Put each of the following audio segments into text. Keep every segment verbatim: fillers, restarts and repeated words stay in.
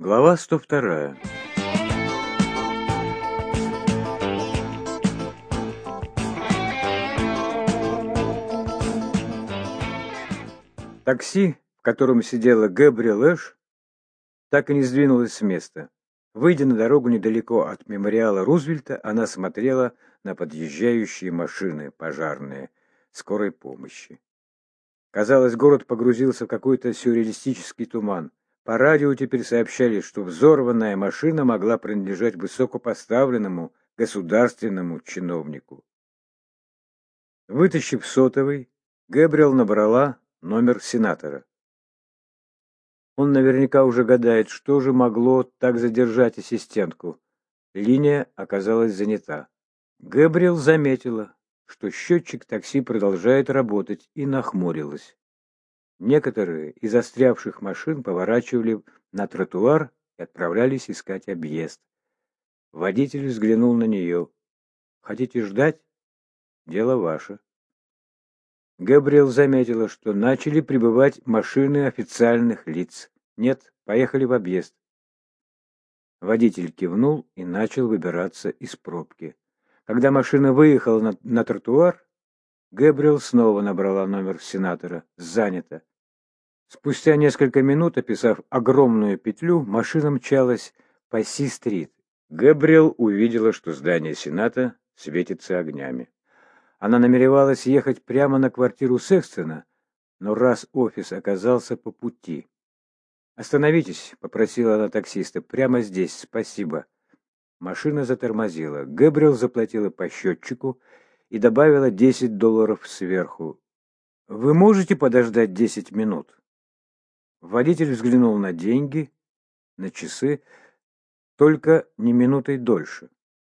Глава сто вторая. Такси, в котором сидела Гэбриэл Эш, так и не сдвинулось с места. Выйдя на дорогу недалеко от мемориала Рузвельта, она смотрела на подъезжающие машины пожарные скорой помощи. Казалось, город погрузился в какой-то сюрреалистический туман. По радио теперь сообщали, что взорванная машина могла принадлежать высокопоставленному государственному чиновнику. Вытащив сотовый, Гэбриэл набрала номер сенатора. Он наверняка уже гадает, что же могло так задержать ассистентку. Линия оказалась занята. Гэбриэл заметила, что счетчик такси продолжает работать, и нахмурилась. Некоторые из застрявших машин поворачивали на тротуар и отправлялись искать объезд. Водитель взглянул на нее. «Хотите ждать? Дело ваше». Гэбриэл заметила, что начали прибывать машины официальных лиц. «Нет, поехали в объезд». Водитель кивнул и начал выбираться из пробки. Когда машина выехала на, на тротуар, Гэбриэл снова набрала номер сенатора. «Занято». Спустя несколько минут, описав огромную петлю, машина мчалась по Си-стрит. Гэбриэл увидела, что здание Сената светится огнями. Она намеревалась ехать прямо на квартиру Секстона, но раз офис оказался по пути. «Остановитесь», — попросила она таксиста, — «прямо здесь, спасибо». Машина затормозила. Гэбриэл заплатила по счетчику и добавила десять долларов сверху. «Вы можете подождать десять минут?» Водитель взглянул на деньги, на часы, только не минутой дольше.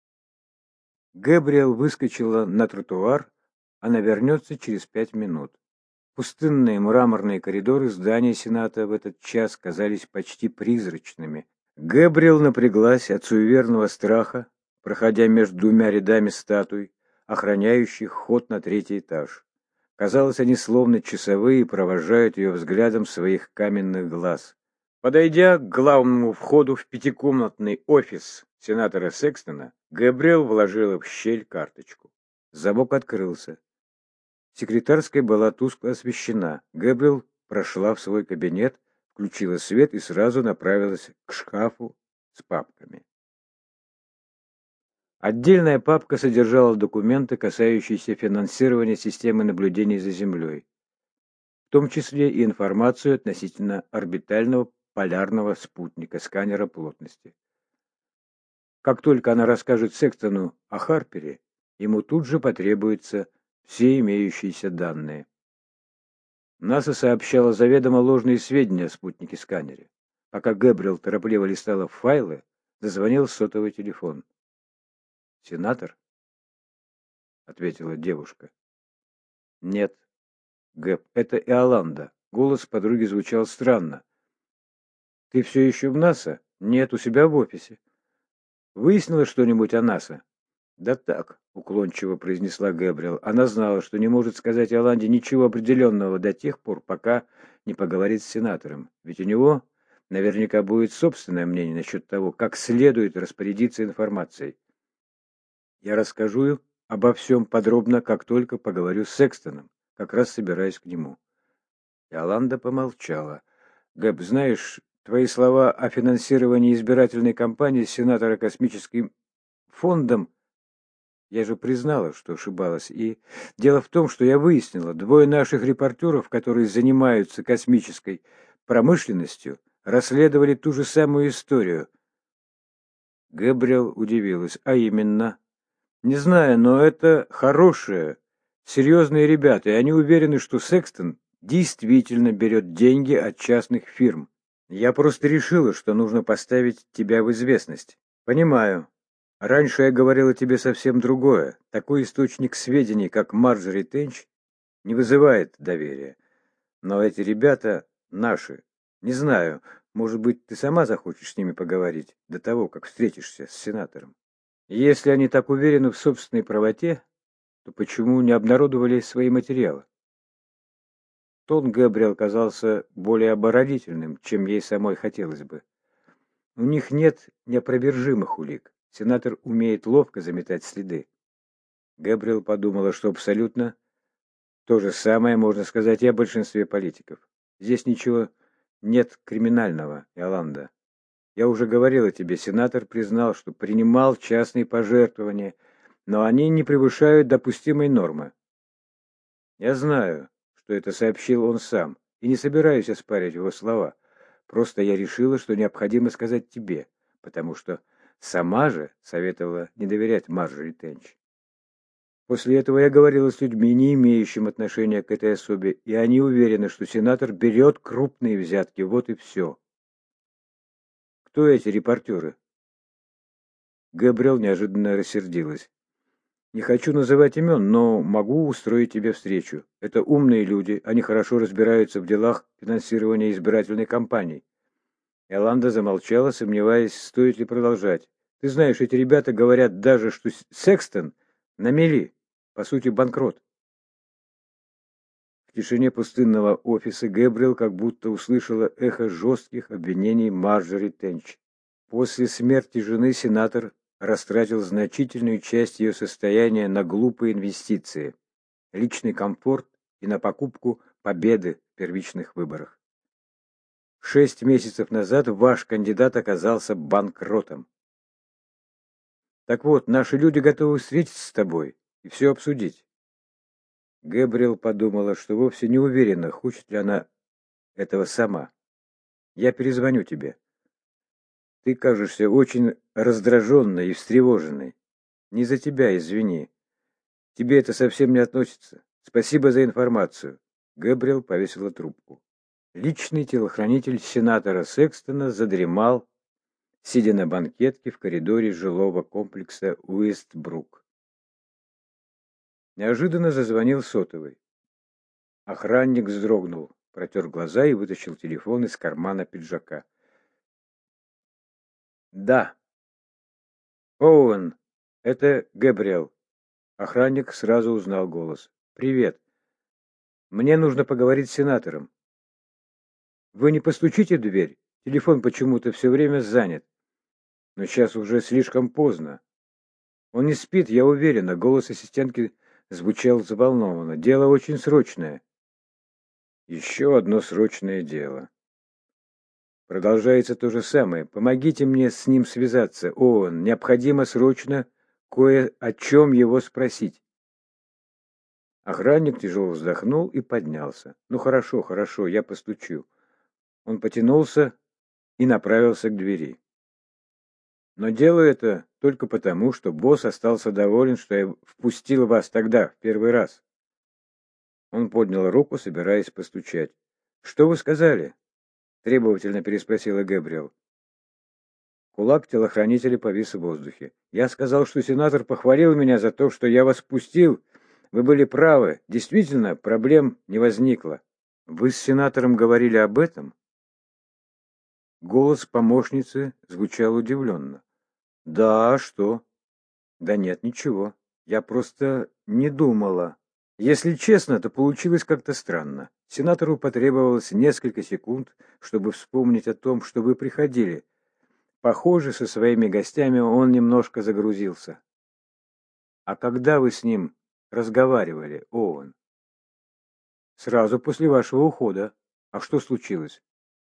Гэбриэл выскочила на тротуар, она вернется через пять минут. Пустынные мраморные коридоры здания Сената в этот час казались почти призрачными. Гэбриэл напряглась от суеверного страха, проходя между двумя рядами статуй, охраняющих ход на третий этаж. Казалось, они словно часовые провожают ее взглядом своих каменных глаз. Подойдя к главному входу в пятикомнатный офис сенатора Секстона, Гэбриэл вложила в щель карточку. Замок открылся. Секретарская была тускло освещена. Гэбриэл прошла в свой кабинет, включила свет и сразу направилась к шкафу с папками. Отдельная папка содержала документы, касающиеся финансирования системы наблюдения за Землей, в том числе и информацию относительно орбитального полярного спутника, сканера плотности. Как только она расскажет Секстону о Харпере, ему тут же потребуются все имеющиеся данные. НАСА сообщала заведомо ложные сведения о спутнике-сканере. Пока Гэбриэл торопливо листала файлы, зазвонил сотовый телефон. «Сенатор?» — ответила девушка. «Нет, Гэб, это Иоланда». Голос подруги звучал странно. «Ты все еще в НАСА?» «Нет, у себя в офисе». «Выяснила что-нибудь о НАСА?» «Да так», — уклончиво произнесла Гэбриэл. Она знала, что не может сказать Иоланде ничего определенного до тех пор, пока не поговорит с сенатором. Ведь у него наверняка будет собственное мнение насчет того, как следует распорядиться информацией. «Я расскажу обо всем подробно, как только поговорю с Секстоном. Как раз собираюсь к нему». Иоланда помолчала. «Гэб, знаешь, твои слова о финансировании избирательной кампании сенатора космическим фондом, я же признала, что ошибалась. И дело в том, что я выяснила, двое наших репортеров, которые занимаются космической промышленностью, расследовали ту же самую историю». Гэбриэл удивилась. «А именно?» «Не знаю, но это хорошие, серьезные ребята, и они уверены, что Секстон действительно берет деньги от частных фирм. Я просто решила, что нужно поставить тебя в известность». «Понимаю. Раньше я говорила тебе совсем другое. Такой источник сведений, как Марджори Тенч, не вызывает доверия. Но эти ребята наши. Не знаю, может быть, ты сама захочешь с ними поговорить до того, как встретишься с сенатором. Если они так уверены в собственной правоте, то почему не обнародовали свои материалы?» Тон Гэбриэл казался более оборонительным, чем ей самой хотелось бы. У них нет неопровержимых улик. Сенатор умеет ловко заметать следы. Гэбриэл подумала, что абсолютно то же самое можно сказать и о большинстве политиков. Здесь ничего нет криминального, Иоланда. Я уже говорила тебе, сенатор признал, что принимал частные пожертвования, но они не превышают допустимой нормы. Я знаю, что это сообщил он сам, и не собираюсь оспаривать его слова. Просто я решила, что необходимо сказать тебе, потому что сама же советовала не доверять Марджори Тенч. После этого я говорила с людьми, не имеющими отношения к этой особе, и они уверены, что сенатор берет крупные взятки, вот и все. Кто эти репортеры? Гэбриэл неожиданно рассердилась. Не хочу называть имен, но могу устроить тебе встречу. Это умные люди, они хорошо разбираются в делах финансирования избирательной кампании. Иоланда замолчала, сомневаясь, стоит ли продолжать. Ты знаешь, эти ребята говорят даже, что Секстон на мели, по сути, банкрот. В тишине пустынного офиса Гэбриэл как будто услышала эхо жестких обвинений Марджори Тенч. После смерти жены сенатор растратил значительную часть ее состояния на глупые инвестиции, личный комфорт и на покупку победы в первичных выборах. Шесть месяцев назад ваш кандидат оказался банкротом. Так вот, наши люди готовы встретиться с тобой и все обсудить. Гэбриэл подумала, что вовсе не уверена, хочет ли она этого сама. Я перезвоню тебе. Ты кажешься очень раздраженной и встревоженной. Не за тебя, извини. Тебе это совсем не относится. Спасибо за информацию. Гэбриэл повесила трубку. Личный телохранитель сенатора Секстона задремал, сидя на банкетке в коридоре жилого комплекса Уэстбрук. Неожиданно зазвонил сотовый. Охранник вздрогнул, протер глаза и вытащил телефон из кармана пиджака. «Да. Оуэн, это Гэбриэл». Охранник сразу узнал голос. «Привет. Мне нужно поговорить с сенатором. Вы не постучите в дверь? Телефон почему-то все время занят. Но сейчас уже слишком поздно. Он не спит, я уверена». Голос ассистентки звучал взволнованно. «Дело очень срочное». «Еще одно срочное дело». Продолжается то же самое. Помогите мне с ним связаться, Оуэн. Необходимо срочно кое о чем его спросить. Охранник тяжело вздохнул и поднялся. Ну хорошо, хорошо, я постучу. Он потянулся и направился к двери. Но делаю это только потому, что босс остался доволен, что я впустил вас тогда, в первый раз. Он поднял руку, собираясь постучать. Что вы сказали? Требовательно переспросила Гэбриэл. Кулак телохранителя повис в воздухе. Я сказал, что сенатор похвалил меня за то, что я вас пустил. Вы были правы. Действительно, проблем не возникло. Вы с сенатором говорили об этом? Голос помощницы звучал удивленно. Да, а что? Да нет, ничего. Я просто не думала. Если честно, то получилось как-то странно. Сенатору потребовалось несколько секунд, чтобы вспомнить о том, что вы приходили. Похоже, со своими гостями он немножко загрузился. А когда вы с ним разговаривали, Оуэн? Сразу после вашего ухода. А что случилось?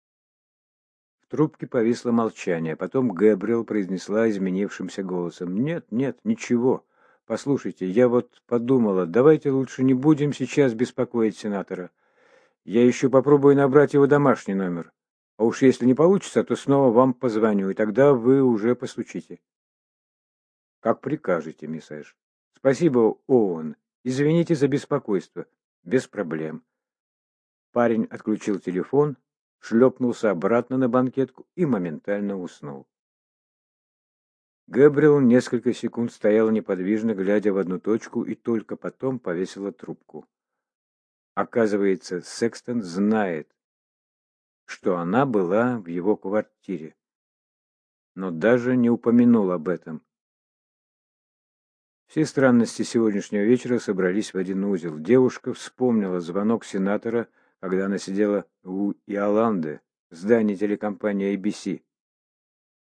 В трубке повисло молчание. Потом Гэбриэл произнесла изменившимся голосом. Нет, нет, ничего. Послушайте, я вот подумала, давайте лучше не будем сейчас беспокоить сенатора. Я еще попробую набрать его домашний номер. А уж если не получится, то снова вам позвоню, и тогда вы уже постучите. Как прикажете, мисс Эш. Спасибо, Оуэн. Извините за беспокойство. Без проблем. Парень отключил телефон, шлепнулся обратно на банкетку и моментально уснул. Гэбриэл несколько секунд стояла неподвижно, глядя в одну точку, и только потом повесила трубку. Оказывается, Секстон знает, что она была в его квартире, но даже не упомянул об этом. Все странности сегодняшнего вечера собрались в один узел. Девушка вспомнила звонок сенатора, когда она сидела у Иоланды в здании телекомпании эй би си.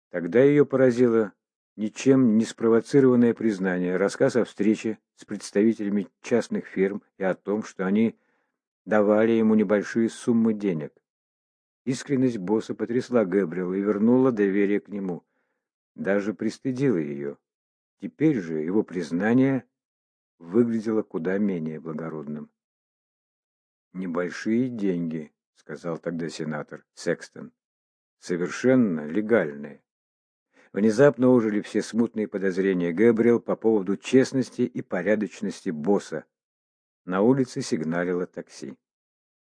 Тогда ее поразило ничем не спровоцированное признание, рассказ о встрече с представителями частных фирм и о том, что они давали ему небольшие суммы денег. Искренность босса потрясла Гэбриэл и вернула доверие к нему, даже пристыдила ее. Теперь же его признание выглядело куда менее благородным. «Небольшие деньги», — сказал тогда сенатор Секстон, — «совершенно легальные». Внезапно ожили все смутные подозрения Гэбриэл по поводу честности и порядочности босса. На улице сигналило такси.